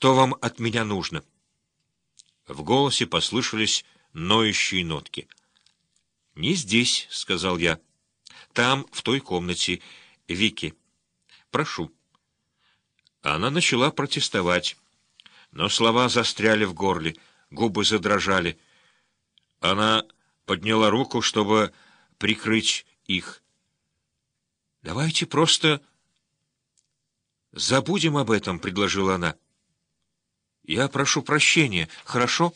Что вам от меня нужно?» В голосе послышались ноющие нотки. «Не здесь», — сказал я. «Там, в той комнате. Вики, прошу». Она начала протестовать, но слова застряли в горле, губы задрожали. Она подняла руку, чтобы прикрыть их. «Давайте просто забудем об этом», — предложила она. «Я прошу прощения, хорошо?»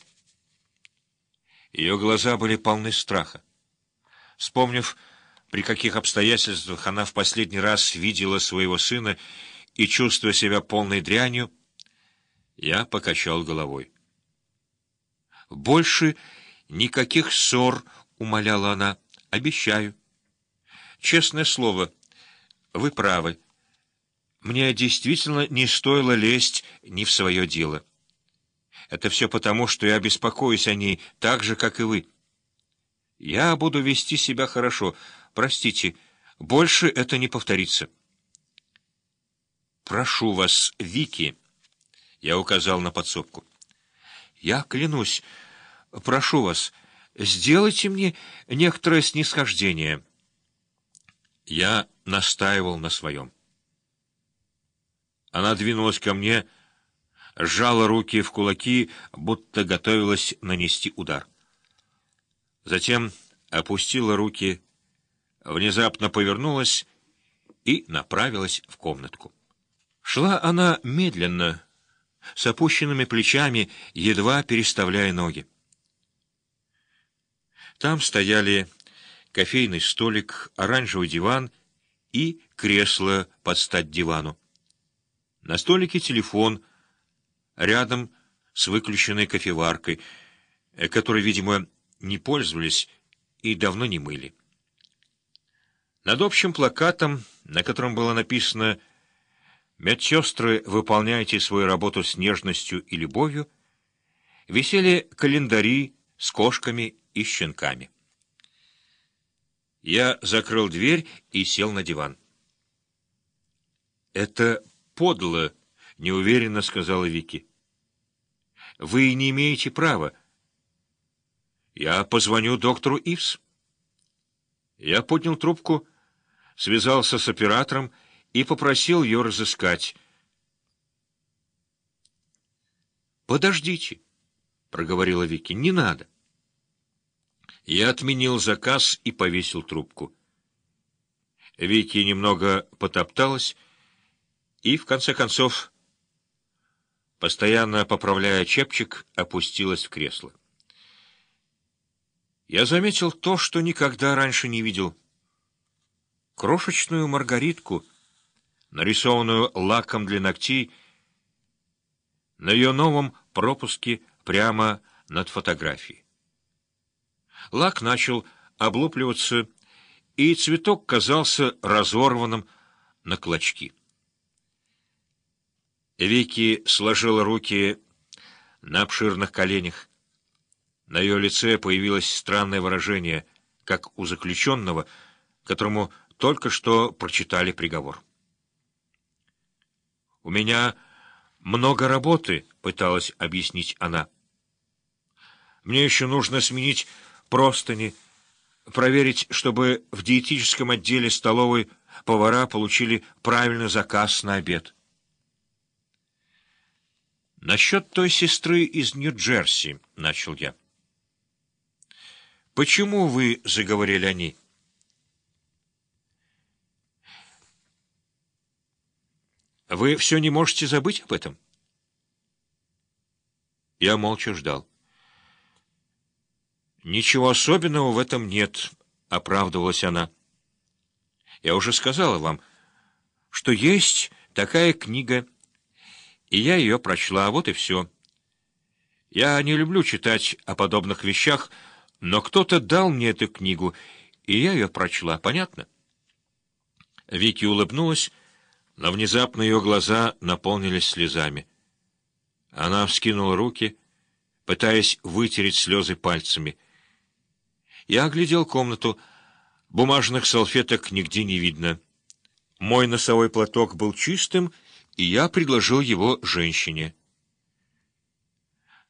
Ее глаза были полны страха. Вспомнив, при каких обстоятельствах она в последний раз видела своего сына и чувствуя себя полной дрянью, я покачал головой. «Больше никаких ссор», — умоляла она, — «обещаю. Честное слово, вы правы. Мне действительно не стоило лезть не в свое дело. Это все потому, что я беспокоюсь о ней так же, как и вы. Я буду вести себя хорошо. Простите, больше это не повторится». «Прошу вас, Вики», — я указал на подсобку. «Я клянусь, прошу вас, сделайте мне некоторое снисхождение». Я настаивал на своем. Она двинулась ко мне, сжала руки в кулаки, будто готовилась нанести удар. Затем опустила руки, внезапно повернулась и направилась в комнатку. Шла она медленно, с опущенными плечами, едва переставляя ноги. Там стояли кофейный столик, оранжевый диван и кресло под стать дивану. На столике телефон, рядом с выключенной кофеваркой, которой, видимо, не пользовались и давно не мыли. Над общим плакатом, на котором было написано «Медсестры, выполняйте свою работу с нежностью и любовью», висели календари с кошками и щенками. Я закрыл дверь и сел на диван. «Это подло», — неуверенно сказала Вики. «Вы не имеете права. Я позвоню доктору Ивс». Я поднял трубку, связался с оператором и попросил ее разыскать. «Подождите», — проговорила Вики, — «не надо». Я отменил заказ и повесил трубку. Вики немного потопталась и, в конце концов, постоянно поправляя чепчик, опустилась в кресло. Я заметил то, что никогда раньше не видел. Крошечную маргаритку, нарисованную лаком для ногтей, на ее новом пропуске прямо над фотографией. Лак начал облупливаться, и цветок казался разорванным на клочки. Вики сложила руки на обширных коленях. На ее лице появилось странное выражение, как у заключенного, которому только что прочитали приговор. «У меня много работы», — пыталась объяснить она. «Мне еще нужно сменить простыни, проверить, чтобы в диетическом отделе столовой повара получили правильный заказ на обед». «Насчет той сестры из Нью-Джерси», — начал я. «Почему вы заговорили о ней?» «Вы все не можете забыть об этом?» Я молча ждал. «Ничего особенного в этом нет», — оправдывалась она. «Я уже сказала вам, что есть такая книга, и я ее прочла, вот и все. Я не люблю читать о подобных вещах, но кто-то дал мне эту книгу, и я ее прочла, понятно?» Вики улыбнулась, но внезапно ее глаза наполнились слезами. Она вскинула руки, пытаясь вытереть слезы пальцами. Я оглядел комнату. Бумажных салфеток нигде не видно. Мой носовой платок был чистым, и я предложил его женщине.